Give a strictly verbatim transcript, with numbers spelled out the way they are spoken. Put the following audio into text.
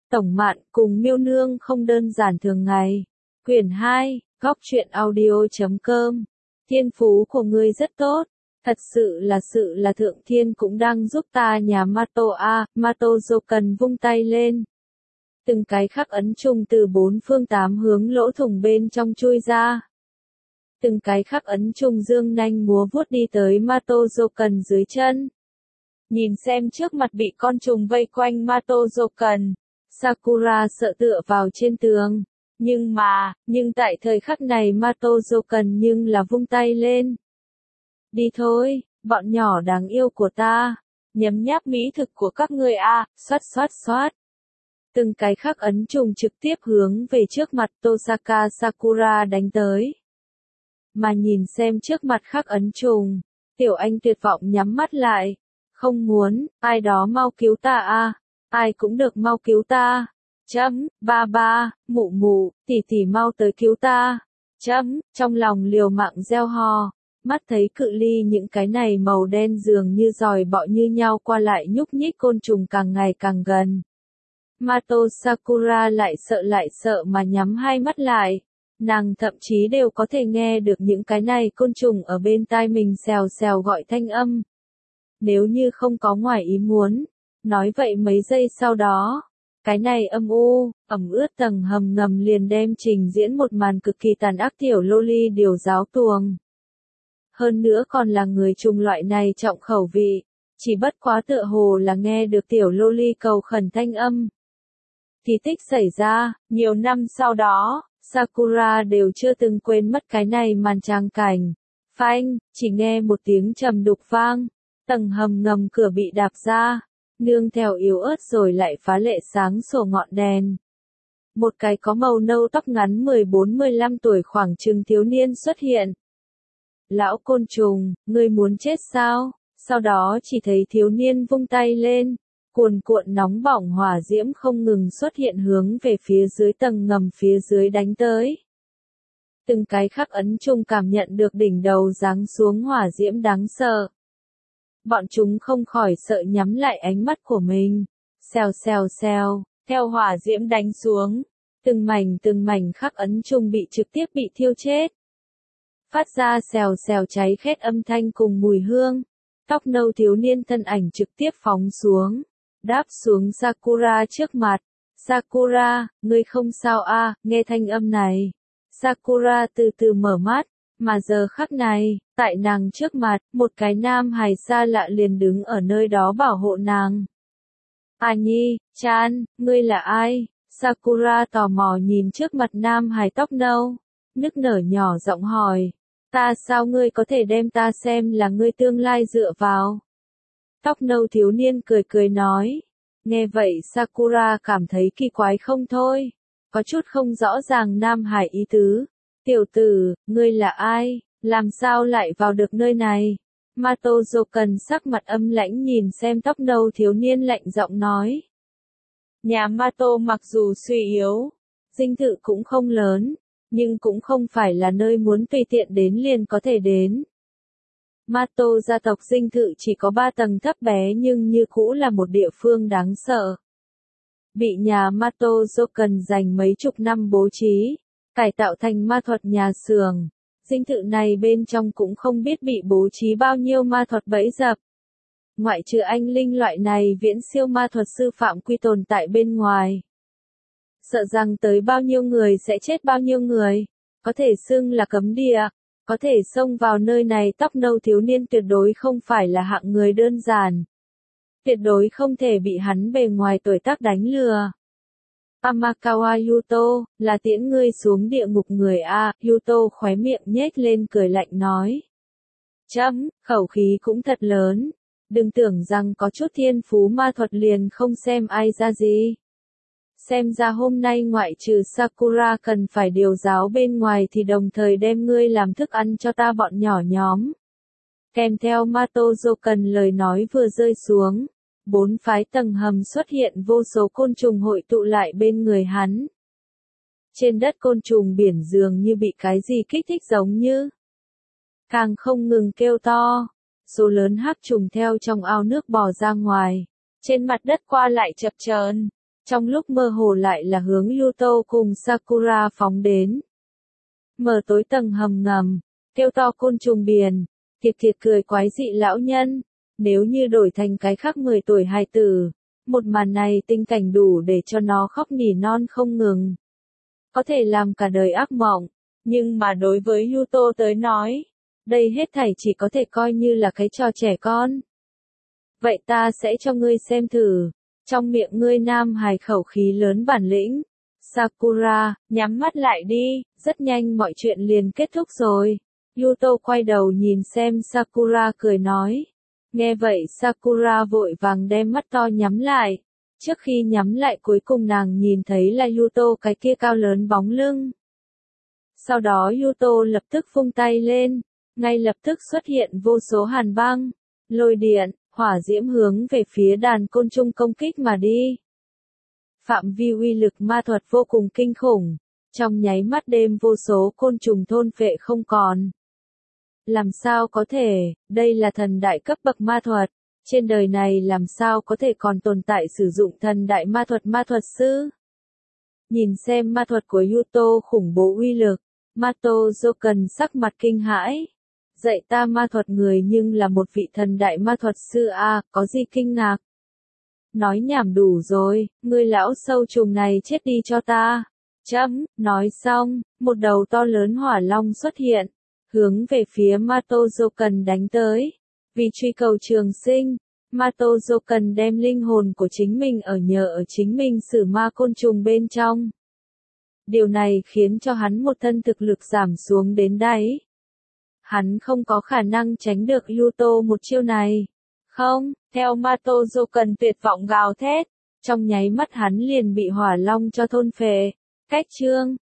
Tổng Mạn cùng Miêu Nương không đơn giản thường ngày. Quyển hai, góc truyện audio chấm com. Thiên phú của ngươi rất tốt. Thật sự là sự là Thượng Thiên cũng đang giúp ta nhà Mato a, Mato Zoken vung tay lên. Từng cái khắc ấn trùng từ bốn phương tám hướng lỗ thủng bên trong chui ra. Từng cái khắc ấn trùng dương nanh múa vuốt đi tới Mato Zoken dưới chân. Nhìn xem trước mặt bị con trùng vây quanh Mato Zoken, Sakura sợ tựa vào trên tường. Nhưng mà, nhưng tại thời khắc này Mato Zoken nhưng là vung tay lên. Đi thôi, bọn nhỏ đáng yêu của ta, nhấm nháp mỹ thực của các ngươi a, à, xoát xoát xoát. Từng cái khắc ấn trùng trực tiếp hướng về trước mặt Tosaka Sakura đánh tới. Mà nhìn xem trước mặt khắc ấn trùng, Tiểu Anh tuyệt vọng nhắm mắt lại. Không muốn, ai đó mau cứu ta a, à, ai cũng được mau cứu ta. Chấm, ba ba, mụ mụ, tỷ tỷ mau tới cứu ta. Chấm, trong lòng liều mạng reo hò. Mắt thấy cự ly những cái này màu đen dường như giòi bọ như nhau qua lại nhúc nhích côn trùng càng ngày càng gần. Mato Sakura lại sợ lại sợ mà nhắm hai mắt lại. Nàng thậm chí đều có thể nghe được những cái này côn trùng ở bên tai mình xèo xèo gọi thanh âm. Nếu như không có ngoài ý muốn, nói vậy mấy giây sau đó, cái này âm u, ẩm ướt tầng hầm ngầm liền đem trình diễn một màn cực kỳ tàn ác tiểu loli điều giáo tuồng. Hơn nữa còn là người trùng loại này trọng khẩu vị, chỉ bất quá tựa hồ là nghe được tiểu loli cầu khẩn thanh âm. Kỳ tích xảy ra, nhiều năm sau đó, Sakura đều chưa từng quên mất cái này màn trang cảnh. Phanh, chỉ nghe một tiếng trầm đục vang, tầng hầm ngầm cửa bị đạp ra, nương theo yếu ớt rồi lại phá lệ sáng sổ ngọn đèn. Một cái có màu nâu tóc ngắn mười bốn mười lăm tuổi khoảng chừng thiếu niên xuất hiện. Lão côn trùng, ngươi muốn chết sao? Sau đó chỉ thấy thiếu niên vung tay lên, cuồn cuộn nóng bỏng hỏa diễm không ngừng xuất hiện hướng về phía dưới tầng ngầm phía dưới đánh tới. Từng cái khắc ấn trùng cảm nhận được đỉnh đầu giáng xuống hỏa diễm đáng sợ. Bọn chúng không khỏi sợ nhắm lại ánh mắt của mình. Xèo xèo xèo, theo hỏa diễm đánh xuống, từng mảnh từng mảnh khắc ấn trùng bị trực tiếp bị thiêu chết. Phát ra xèo xèo cháy khét âm thanh cùng mùi hương. Tóc nâu thiếu niên thân ảnh trực tiếp phóng xuống, đáp xuống Sakura trước mặt. Sakura, ngươi không sao a, à, nghe thanh âm này. Sakura từ từ mở mắt, mà giờ khắc này, tại nàng trước mặt, một cái nam hài xa lạ liền đứng ở nơi đó bảo hộ nàng. A Nhi, chan, ngươi là ai? Sakura tò mò nhìn trước mặt nam hài tóc nâu, nức nở nhỏ giọng hỏi. Ta sao ngươi có thể đem ta xem là ngươi tương lai dựa vào? Tóc nâu thiếu niên cười cười nói. Nghe vậy Sakura cảm thấy kỳ quái không thôi. Có chút không rõ ràng nam hải ý tứ. Tiểu tử, ngươi là ai? Làm sao lại vào được nơi này? Mato Zoken sắc mặt âm lãnh nhìn xem tóc nâu thiếu niên lạnh giọng nói. Nhà Mato mặc dù suy yếu, dinh thự cũng không lớn, nhưng cũng không phải là nơi muốn tùy tiện đến liền có thể đến. Mato gia tộc dinh thự chỉ có ba tầng thấp bé nhưng như cũ là một địa phương đáng sợ. Bị nhà Mato Zoken dành mấy chục năm bố trí, cải tạo thành ma thuật nhà xưởng. Dinh thự này bên trong cũng không biết bị bố trí bao nhiêu ma thuật bẫy dập. Ngoại trừ anh linh loại này viễn siêu ma thuật sư phạm quy tồn tại bên ngoài. Sợ rằng tới bao nhiêu người sẽ chết bao nhiêu người, có thể xưng là cấm địa, có thể xông vào nơi này tóc nâu thiếu niên tuyệt đối không phải là hạng người đơn giản. Tuyệt đối không thể bị hắn bề ngoài tuổi tác đánh lừa. Amakawa Yuto, là tiễn ngươi xuống địa ngục người a, Yuto khóe miệng nhếch lên cười lạnh nói. Chấm, khẩu khí cũng thật lớn, đừng tưởng rằng có chút thiên phú ma thuật liền không xem ai ra gì. Xem ra hôm nay ngoại trừ Sakura cần phải điều giáo bên ngoài thì đồng thời đem ngươi làm thức ăn cho ta bọn nhỏ nhóm. Kèm theo Mato Zoken lời nói vừa rơi xuống, bốn phái tầng hầm xuất hiện vô số côn trùng hội tụ lại bên người hắn. Trên đất côn trùng biển dường như bị cái gì kích thích giống như. Càng không ngừng kêu to, số lớn hắc trùng theo trong ao nước bò ra ngoài, trên mặt đất qua lại chập chờn. trong lúc mơ hồ lại là hướng Yuto cùng Sakura phóng đến. Mở tối tầng hầm ngầm, kêu to côn trùng biển, kiệt kiệt cười quái dị lão nhân, nếu như đổi thành cái khác mười tuổi hài tử, một màn này tình cảnh đủ để cho nó khóc nỉ non không ngừng. Có thể làm cả đời ác mộng, nhưng mà đối với Yuto tới nói, đây hết thảy chỉ có thể coi như là cái trò trẻ con. Vậy ta sẽ cho ngươi xem thử, trong miệng ngươi nam hài khẩu khí lớn bản lĩnh. Sakura, nhắm mắt lại đi, rất nhanh mọi chuyện liền kết thúc rồi. Yuto quay đầu nhìn xem Sakura cười nói. Nghe vậy Sakura vội vàng đem mắt to nhắm lại. Trước khi nhắm lại cuối cùng nàng nhìn thấy là Yuto cái kia cao lớn bóng lưng. Sau đó Yuto lập tức vung tay lên, ngay lập tức xuất hiện vô số hàn băng, lôi điện, hỏa diễm hướng về phía đàn côn trùng công kích mà đi. Phạm vi uy lực ma thuật vô cùng kinh khủng, trong nháy mắt đêm vô số côn trùng thôn phệ không còn. Làm sao có thể, đây là thần đại cấp bậc ma thuật, trên đời này làm sao có thể còn tồn tại sử dụng thần đại ma thuật ma thuật sư? Nhìn xem ma thuật của Yuto khủng bố uy lực, Mato Joken sắc mặt kinh hãi. Dạy ta ma thuật người nhưng là một vị thần đại ma thuật sư à, có gì kinh ngạc? Nói nhảm đủ rồi, ngươi lão sâu trùng này chết đi cho ta. Chấm, nói xong, một đầu to lớn hỏa long xuất hiện, hướng về phía Mato Joken đánh tới. Vì truy cầu trường sinh, Mato Joken đem linh hồn của chính mình ở nhờ ở chính mình xử ma côn trùng bên trong. Điều này khiến cho hắn một thân thực lực giảm xuống đến đáy. Hắn không có khả năng tránh được Yuto một chiêu này. Không, theo Mato Joken tuyệt vọng gào thét, trong nháy mắt hắn liền bị hỏa long cho thôn phệ. Cách chương